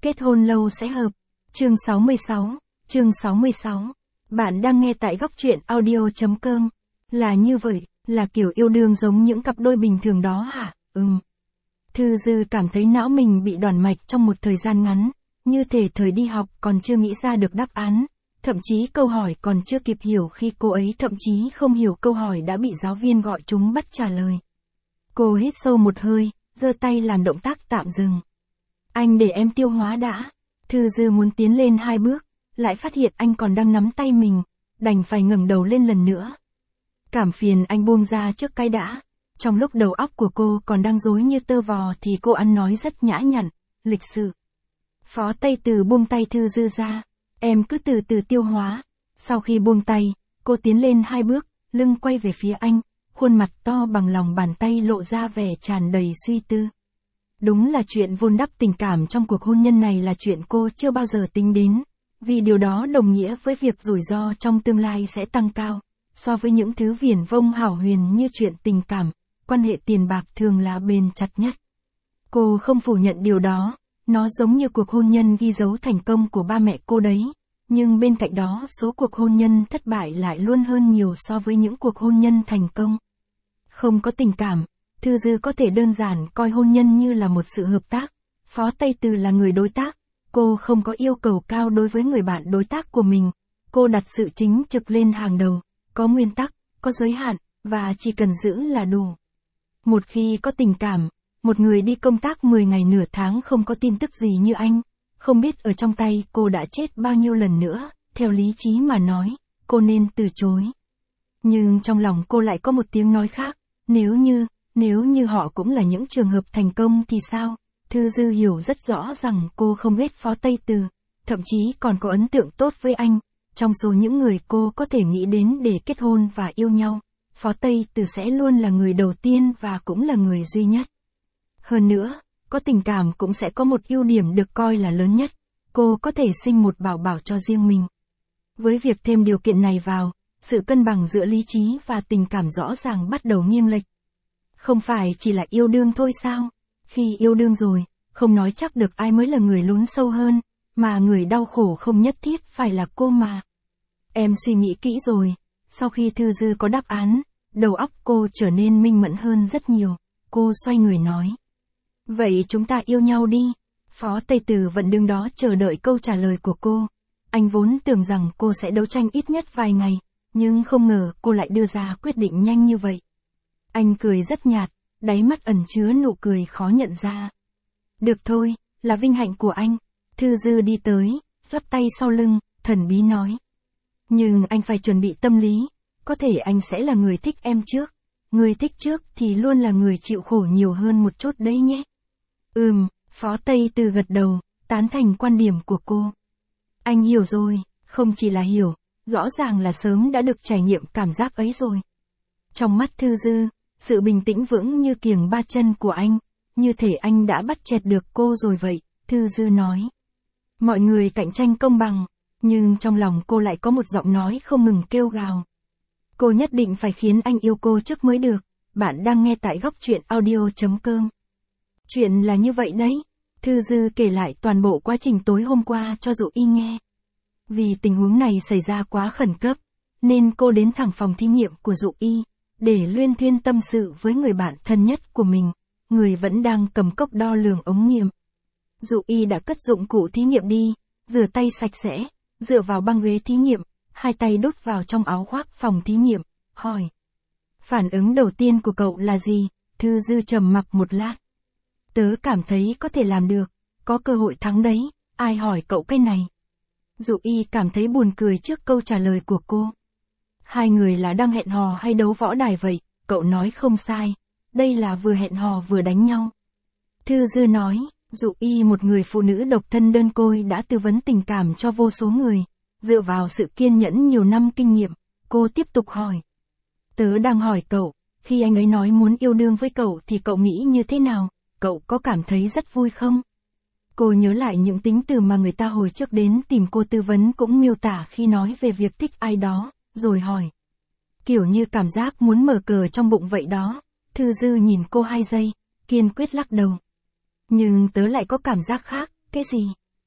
Kết hôn lâu sẽ hợp. Chương 66. Bạn đang nghe tại góc truyện audio.com. Là như vậy, là kiểu yêu đương giống những cặp đôi bình thường đó hả? Thư Dư cảm thấy não mình bị đoản mạch trong một thời gian ngắn, như thể thời đi học còn chưa nghĩ ra được đáp án, thậm chí câu hỏi còn chưa kịp hiểu khi cô ấy thậm chí không hiểu câu hỏi đã bị giáo viên gọi chúng bắt trả lời. Cô hít sâu một hơi, giơ tay làm động tác tạm dừng. Anh để em tiêu hóa đã. Thư Dư muốn tiến lên 2 bước, lại phát hiện anh còn đang nắm tay mình, đành phải ngẩng đầu lên lần nữa. Cảm phiền anh buông ra trước cái đã. Trong lúc đầu óc của cô còn đang rối như tơ vò thì cô ăn nói rất nhã nhặn, lịch sự. Phó Tây Từ buông tay Thư Dư ra, em cứ từ từ tiêu hóa. Sau khi buông tay, cô tiến lên 2 bước, lưng quay về phía anh, khuôn mặt to bằng lòng bàn tay lộ ra vẻ tràn đầy suy tư. Đúng là chuyện vun đắp tình cảm trong cuộc hôn nhân này là chuyện cô chưa bao giờ tính đến, vì điều đó đồng nghĩa với việc rủi ro trong tương lai sẽ tăng cao, so với những thứ viển vông hão huyền như chuyện tình cảm, quan hệ tiền bạc thường là bền chặt nhất. Cô không phủ nhận điều đó, nó giống như cuộc hôn nhân ghi dấu thành công của ba mẹ cô đấy, nhưng bên cạnh đó số cuộc hôn nhân thất bại lại luôn hơn nhiều so với những cuộc hôn nhân thành công. Không có tình cảm, Thư Dư có thể đơn giản coi hôn nhân như là một sự hợp tác. Phó Tây Từ là người đối tác, cô không có yêu cầu cao đối với người bạn đối tác của mình. Cô đặt sự chính trực lên hàng đầu, có nguyên tắc, có giới hạn, và chỉ cần giữ là đủ. Một khi có tình cảm, một người đi công tác 10 ngày nửa tháng không có tin tức gì như anh, không biết ở trong tay cô đã chết bao nhiêu lần nữa, theo lý trí mà nói, cô nên từ chối. Nhưng trong lòng cô lại có một tiếng nói khác, nếu như họ cũng là những trường hợp thành công thì sao? Thư Dư hiểu rất rõ rằng cô không ghét Phó Tây Từ, thậm chí còn có ấn tượng tốt với anh. Trong số những người cô có thể nghĩ đến để kết hôn và yêu nhau, Phó Tây Từ sẽ luôn là người đầu tiên và cũng là người duy nhất. Hơn nữa, có tình cảm cũng sẽ có một ưu điểm được coi là lớn nhất, cô có thể sinh một bảo bảo cho riêng mình. Với việc thêm điều kiện này vào, sự cân bằng giữa lý trí và tình cảm rõ ràng bắt đầu nghiêng lệch. Không phải chỉ là yêu đương thôi sao? Khi yêu đương rồi, không nói chắc được ai mới là người lún sâu hơn, mà người đau khổ không nhất thiết phải là cô mà. Em suy nghĩ kỹ rồi, sau khi Thư Dư có đáp án, đầu óc cô trở nên minh mẫn hơn rất nhiều, cô xoay người nói. Vậy chúng ta yêu nhau đi. Phó Tây Từ vẫn đứng đó chờ đợi câu trả lời của cô. Anh vốn tưởng rằng cô sẽ đấu tranh ít nhất vài ngày, nhưng không ngờ cô lại đưa ra quyết định nhanh như vậy. Anh cười rất nhạt, đáy mắt ẩn chứa nụ cười khó nhận ra. Được thôi, là vinh hạnh của anh. Thư Dư đi tới, giáp tay sau lưng, thần bí nói. Nhưng anh phải chuẩn bị tâm lý, có thể anh sẽ là người thích em trước. Người thích trước thì luôn là người chịu khổ nhiều hơn một chút đấy nhé. Phó Tây Từ gật đầu, tán thành quan điểm của cô. Anh hiểu rồi, không chỉ là hiểu, rõ ràng là sớm đã được trải nghiệm cảm giác ấy rồi. Trong mắt Thư Dư, sự bình tĩnh vững như kiềng ba chân của anh, như thể anh đã bắt chẹt được cô rồi vậy, Thư Dư nói. Mọi người cạnh tranh công bằng, nhưng trong lòng cô lại có một giọng nói không ngừng kêu gào. Cô nhất định phải khiến anh yêu cô trước mới được. Bạn đang nghe tại góc truyện audio.com. Chuyện là như vậy đấy. Thư Dư kể lại toàn bộ quá trình tối hôm qua cho Dụ Y nghe. Vì tình huống này xảy ra quá khẩn cấp, nên cô đến thẳng phòng thí nghiệm của Dụ Y, để luyên thuyên tâm sự với người bạn thân nhất của mình, người vẫn đang cầm cốc đo lường ống nghiệm. Dụ Y đã cất dụng cụ thí nghiệm đi, rửa tay sạch sẽ, dựa vào băng ghế thí nghiệm, hai tay đút vào trong áo khoác phòng thí nghiệm, hỏi. Phản ứng đầu tiên của cậu là gì? Thư Dư trầm mặc một lát. Tớ cảm thấy có thể làm được, có cơ hội thắng đấy, ai hỏi cậu cái này? Dụ Y cảm thấy buồn cười trước câu trả lời của cô. Hai người là đang hẹn hò hay đấu võ đài vậy, cậu nói không sai, đây là vừa hẹn hò vừa đánh nhau. Thư Dư nói, Dụ Y một người phụ nữ độc thân đơn côi đã tư vấn tình cảm cho vô số người, dựa vào sự kiên nhẫn nhiều năm kinh nghiệm, cô tiếp tục hỏi. Tớ đang hỏi cậu, khi anh ấy nói muốn yêu đương với cậu thì cậu nghĩ như thế nào, cậu có cảm thấy rất vui không? Cô nhớ lại những tính từ mà người ta hồi trước đến tìm cô tư vấn cũng miêu tả khi nói về việc thích ai đó, rồi hỏi. Kiểu như cảm giác muốn mở cờ trong bụng vậy đó. Thư Dư nhìn cô 2 giây, kiên quyết lắc đầu. Nhưng tớ lại có cảm giác khác, cái gì?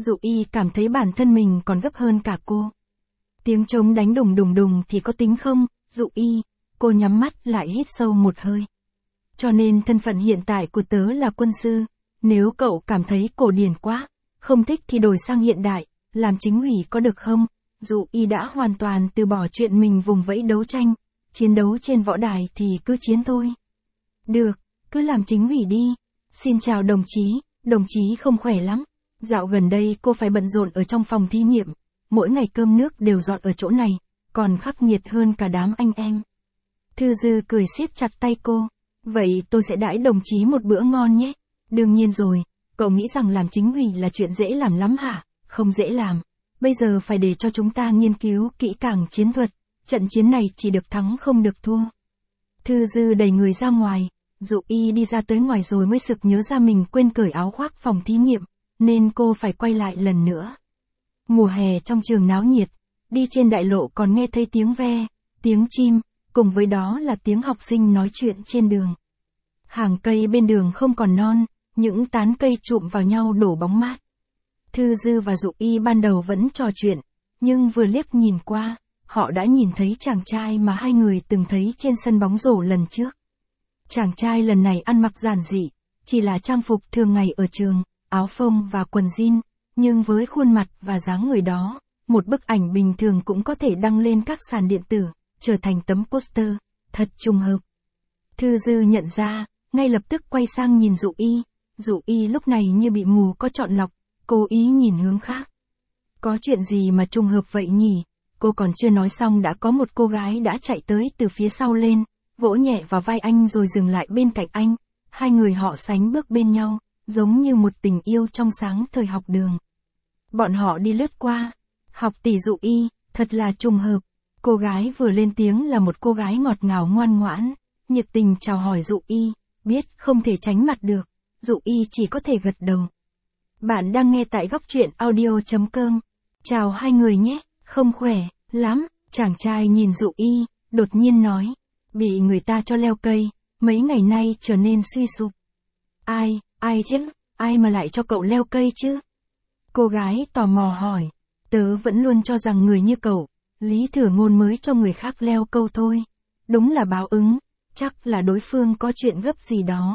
Dụ Y cảm thấy bản thân mình còn gấp hơn cả cô. Tiếng trống đánh đùng đùng đùng thì có tính không, Dụ Y, cô nhắm mắt lại hít sâu một hơi. Cho nên thân phận hiện tại của tớ là quân sư, nếu cậu cảm thấy cổ điển quá, không thích thì đổi sang hiện đại, làm chính ủy có được không? Dụ Y đã hoàn toàn từ bỏ chuyện mình vùng vẫy đấu tranh, chiến đấu trên võ đài thì cứ chiến thôi. Được, cứ làm chính ủy đi. Xin chào đồng chí không khỏe lắm. Dạo gần đây cô phải bận rộn ở trong phòng thí nghiệm, mỗi ngày cơm nước đều dọn ở chỗ này, còn khắc nghiệt hơn cả đám anh em. Thư Dư cười siết chặt tay cô. Vậy tôi sẽ đãi đồng chí một bữa ngon nhé. Đương nhiên rồi, cậu nghĩ rằng làm chính ủy là chuyện dễ làm lắm hả? Không dễ làm. Bây giờ phải để cho chúng ta nghiên cứu kỹ càng chiến thuật, trận chiến này chỉ được thắng không được thua. Thư Dư đẩy người ra ngoài, Dụ Y đi ra tới ngoài rồi mới sực nhớ ra mình quên cởi áo khoác phòng thí nghiệm, nên cô phải quay lại lần nữa. Mùa hè trong trường náo nhiệt, đi trên đại lộ còn nghe thấy tiếng ve, tiếng chim, cùng với đó là tiếng học sinh nói chuyện trên đường. Hàng cây bên đường không còn non, những tán cây chụm vào nhau đổ bóng mát. Thư Dư và Dụ Y ban đầu vẫn trò chuyện, nhưng vừa liếc nhìn qua, họ đã nhìn thấy chàng trai mà hai người từng thấy trên sân bóng rổ lần trước. Chàng trai lần này ăn mặc giản dị, chỉ là trang phục thường ngày ở trường, áo phông và quần jean, nhưng với khuôn mặt và dáng người đó, một bức ảnh bình thường cũng có thể đăng lên các sàn điện tử, trở thành tấm poster, thật trùng hợp. Thư Dư nhận ra, ngay lập tức quay sang nhìn Dụ Y. Dụ Y lúc này như bị mù có chọn lọc, cố ý nhìn hướng khác. Có chuyện gì mà trùng hợp vậy nhỉ? Cô còn chưa nói xong đã có một cô gái đã chạy tới từ phía sau lên, vỗ nhẹ vào vai anh rồi dừng lại bên cạnh anh. Hai người họ sánh bước bên nhau, giống như một tình yêu trong sáng thời học đường. Bọn họ đi lướt qua. Học tỷ Dụ Y, thật là trùng hợp. Cô gái vừa lên tiếng là một cô gái ngọt ngào ngoan ngoãn, nhiệt tình chào hỏi Dụ Y, biết không thể tránh mặt được. Dụ Y chỉ có thể gật đầu. Bạn đang nghe tại góc truyện audio.com. Chào hai người nhé, không khỏe lắm. Chàng trai nhìn Dụ Y, đột nhiên nói. Bị người ta cho leo cây, mấy ngày nay trở nên suy sụp. Ai chứ, ai mà lại cho cậu leo cây chứ? Cô gái tò mò hỏi. Tớ vẫn luôn cho rằng người như cậu, Lý Thừa Ngôn mới cho người khác leo câu thôi. Đúng là báo ứng, chắc là đối phương có chuyện gấp gì đó.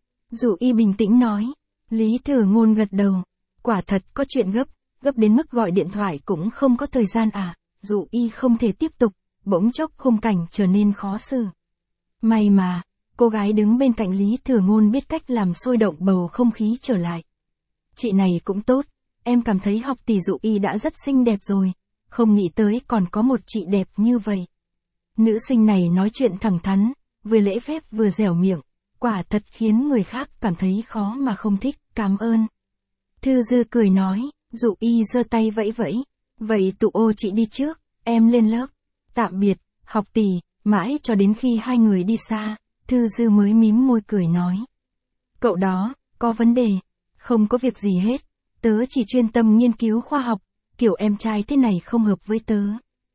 Dụ Y bình tĩnh nói. Lý Thừa Ngôn gật đầu. Quả thật có chuyện gấp đến mức gọi điện thoại cũng không có thời gian à. Dụ Y không thể tiếp tục, bỗng chốc khung cảnh trở nên khó xử. May mà, cô gái đứng bên cạnh Lý Thừa Ngôn biết cách làm sôi động bầu không khí trở lại. Chị này cũng tốt, em cảm thấy học tỷ Dụ Y đã rất xinh đẹp rồi, không nghĩ tới còn có một chị đẹp như vậy. Nữ sinh này nói chuyện thẳng thắn, vừa lễ phép vừa dẻo miệng, quả thật khiến người khác cảm thấy khó mà không thích, cảm ơn. Thư Dư cười nói, Dụ Y giơ tay vẫy vẫy, vậy tụ ô chị đi trước, em lên lớp. Tạm biệt, học tỷ. Mãi cho đến khi hai người đi xa, Thư Dư mới mím môi cười nói. Cậu đó, có vấn đề? Không có việc gì hết, tớ chỉ chuyên tâm nghiên cứu khoa học, kiểu em trai thế này không hợp với tớ.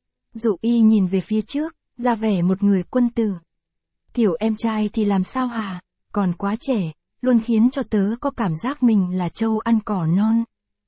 Dụ Y nhìn về phía trước, ra vẻ một người quân tử. Kiểu em trai thì làm sao hả? Còn quá trẻ, luôn khiến cho tớ có cảm giác mình là trâu ăn cỏ non.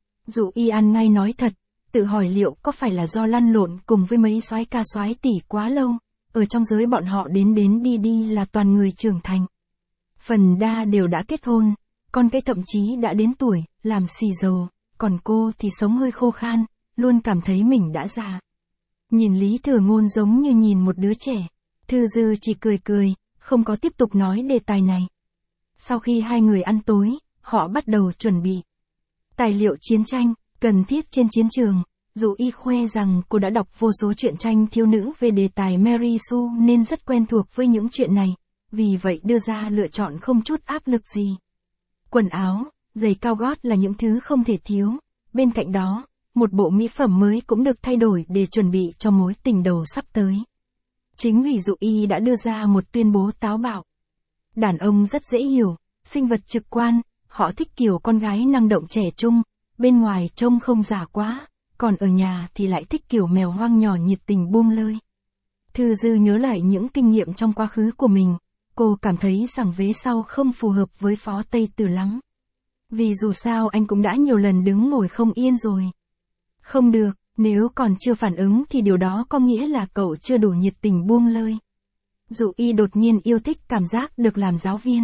Dụ Y ăn ngay nói thật, tự hỏi liệu có phải là do lăn lộn cùng với mấy soái ca soái tỷ quá lâu, ở trong giới bọn họ đến đi là toàn người trưởng thành. Phần đa đều đã kết hôn, con cái thậm chí đã đến tuổi, làm xì dầu, còn cô thì sống hơi khô khan, luôn cảm thấy mình đã già. Nhìn Lý Thừa Ngôn giống như nhìn một đứa trẻ, Thư Dư chỉ cười, không có tiếp tục nói đề tài này. Sau khi hai người ăn tối, họ bắt đầu chuẩn bị tài liệu chiến tranh, cần thiết trên chiến trường. Dụ Y khoe rằng cô đã đọc vô số truyện tranh thiếu nữ về đề tài Mary Sue nên rất quen thuộc với những chuyện này, vì vậy đưa ra lựa chọn không chút áp lực gì. Quần áo, giày cao gót là những thứ không thể thiếu, bên cạnh đó, một bộ mỹ phẩm mới cũng được thay đổi để chuẩn bị cho mối tình đầu sắp tới. Chính vì Dụ Y đã đưa ra một tuyên bố táo bạo. Đàn ông rất dễ hiểu, sinh vật trực quan, họ thích kiểu con gái năng động trẻ trung, bên ngoài trông không giả quá, còn ở nhà thì lại thích kiểu mèo hoang nhỏ nhiệt tình buông lơi. Thư Dư nhớ lại những kinh nghiệm trong quá khứ của mình, cô cảm thấy rằng vế sau không phù hợp với Phó Tây Tử lắm. Vì dù sao anh cũng đã nhiều lần đứng ngồi không yên rồi. Không được, nếu còn chưa phản ứng thì điều đó có nghĩa là cậu chưa đủ nhiệt tình buông lơi. Dụ Y đột nhiên yêu thích cảm giác được làm giáo viên.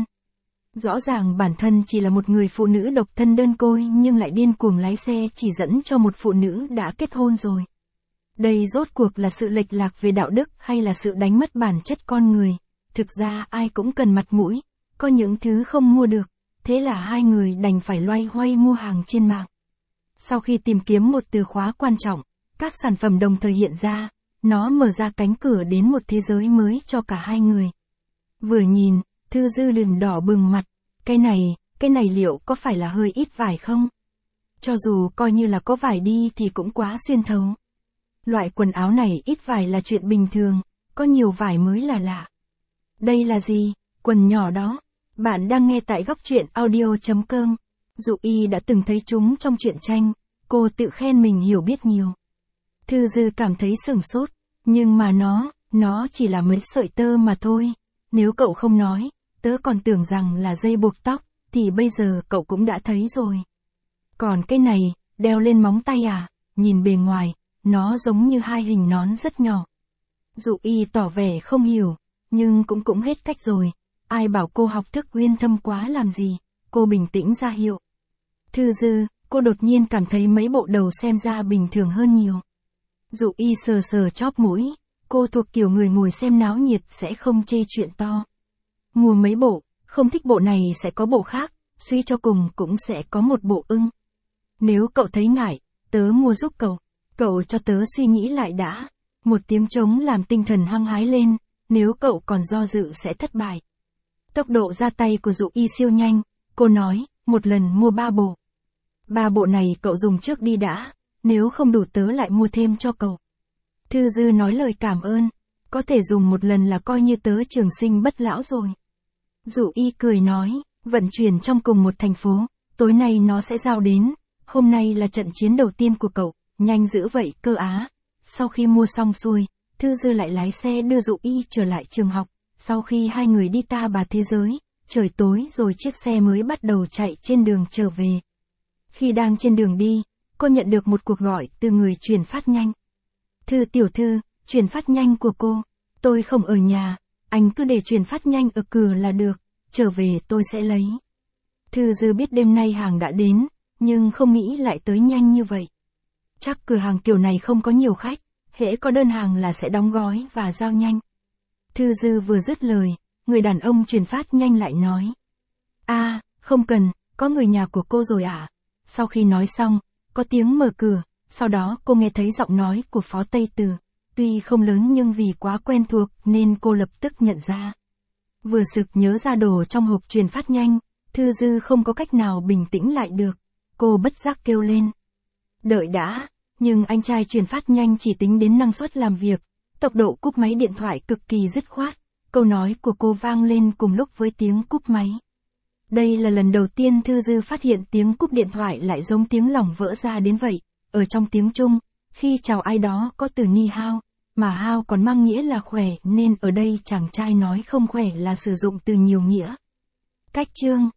Rõ ràng bản thân chỉ là một người phụ nữ độc thân đơn côi nhưng lại điên cuồng lái xe chỉ dẫn cho một phụ nữ đã kết hôn rồi. Đây rốt cuộc là sự lệch lạc về đạo đức hay là sự đánh mất bản chất con người? Thực ra ai cũng cần mặt mũi, có những thứ không mua được, thế là hai người đành phải loay hoay mua hàng trên mạng. Sau khi tìm kiếm một từ khóa quan trọng, các sản phẩm đồng thời hiện ra, nó mở ra cánh cửa đến một thế giới mới cho cả hai người. Vừa nhìn, Thư Dư liền đỏ bừng mặt, cái này liệu có phải là hơi ít vải không? Cho dù coi như là có vải đi thì cũng quá xuyên thấu. Loại quần áo này ít vải là chuyện bình thường, có nhiều vải mới là lạ. Đây là gì? Quần nhỏ đó. Bạn đang nghe tại góc truyện audio.com. Dụ Y đã từng thấy chúng trong truyện tranh, cô tự khen mình hiểu biết nhiều. Thư Dư cảm thấy sửng sốt, nhưng mà nó chỉ là mấy sợi tơ mà thôi. Nếu cậu không nói, tớ còn tưởng rằng là dây buộc tóc, thì bây giờ cậu cũng đã thấy rồi. Còn cái này, đeo lên móng tay à? Nhìn bề ngoài, nó giống như hai hình nón rất nhỏ. Dụ Y tỏ vẻ không hiểu, nhưng cũng hết cách rồi. Ai bảo cô học thức uyên thâm quá làm gì? Cô bình tĩnh ra hiệu. Thư Dư, cô đột nhiên cảm thấy mấy bộ đầu xem ra bình thường hơn nhiều. Dụ Y sờ sờ chóp mũi, cô thuộc kiểu người ngồi xem náo nhiệt sẽ không chê chuyện to. Mua mấy bộ, không thích bộ này sẽ có bộ khác, suy cho cùng cũng sẽ có một bộ ưng. Nếu cậu thấy ngại, tớ mua giúp cậu cho tớ suy nghĩ lại đã. Một tiếng trống làm tinh thần hăng hái lên, nếu cậu còn do dự sẽ thất bại. Tốc độ ra tay của Dụ Y siêu nhanh, cô nói, một lần mua 3 bộ. 3 bộ này cậu dùng trước đi đã, nếu không đủ tớ lại mua thêm cho cậu. Thư Dư nói lời cảm ơn, có thể dùng một lần là coi như tớ trường sinh bất lão rồi. Dụ Y cười nói, vận chuyển trong cùng một thành phố, tối nay nó sẽ giao đến, hôm nay là trận chiến đầu tiên của cậu, nhanh dữ vậy cơ á. Sau khi mua xong xuôi, Thư Dư lại lái xe đưa Dụ Y trở lại trường học, sau khi hai người đi ta bà thế giới, trời tối rồi chiếc xe mới bắt đầu chạy trên đường trở về. Khi đang trên đường đi, cô nhận được một cuộc gọi từ người chuyển phát nhanh. Thư tiểu thư, chuyển phát nhanh của cô, tôi không ở nhà, anh cứ để chuyển phát nhanh ở cửa là được, trở về tôi sẽ lấy. Thư Dư biết đêm nay hàng đã đến, nhưng không nghĩ lại tới nhanh như vậy. Chắc cửa hàng kiểu này không có nhiều khách, hễ có đơn hàng là sẽ đóng gói và giao nhanh. Thư Dư vừa dứt lời, người đàn ông chuyển phát nhanh lại nói. Không cần, có người nhà của cô rồi à? Sau khi nói xong, có tiếng mở cửa, sau đó cô nghe thấy giọng nói của Phó Tây Từ. Tuy không lớn nhưng vì quá quen thuộc nên cô lập tức nhận ra. Vừa sực nhớ ra đồ trong hộp truyền phát nhanh, Thư Dư không có cách nào bình tĩnh lại được. Cô bất giác kêu lên. Đợi đã, nhưng anh trai truyền phát nhanh chỉ tính đến năng suất làm việc, tốc độ cúp máy điện thoại cực kỳ dứt khoát. Câu nói của cô vang lên cùng lúc với tiếng cúp máy. Đây là lần đầu tiên Thư Dư phát hiện tiếng cúp điện thoại lại giống tiếng lòng vỡ ra đến vậy. Ở trong tiếng Trung, khi chào ai đó có từ ni hao, mà hao còn mang nghĩa là khỏe nên ở đây chàng trai nói không khỏe là sử dụng từ nhiều nghĩa. Cách chương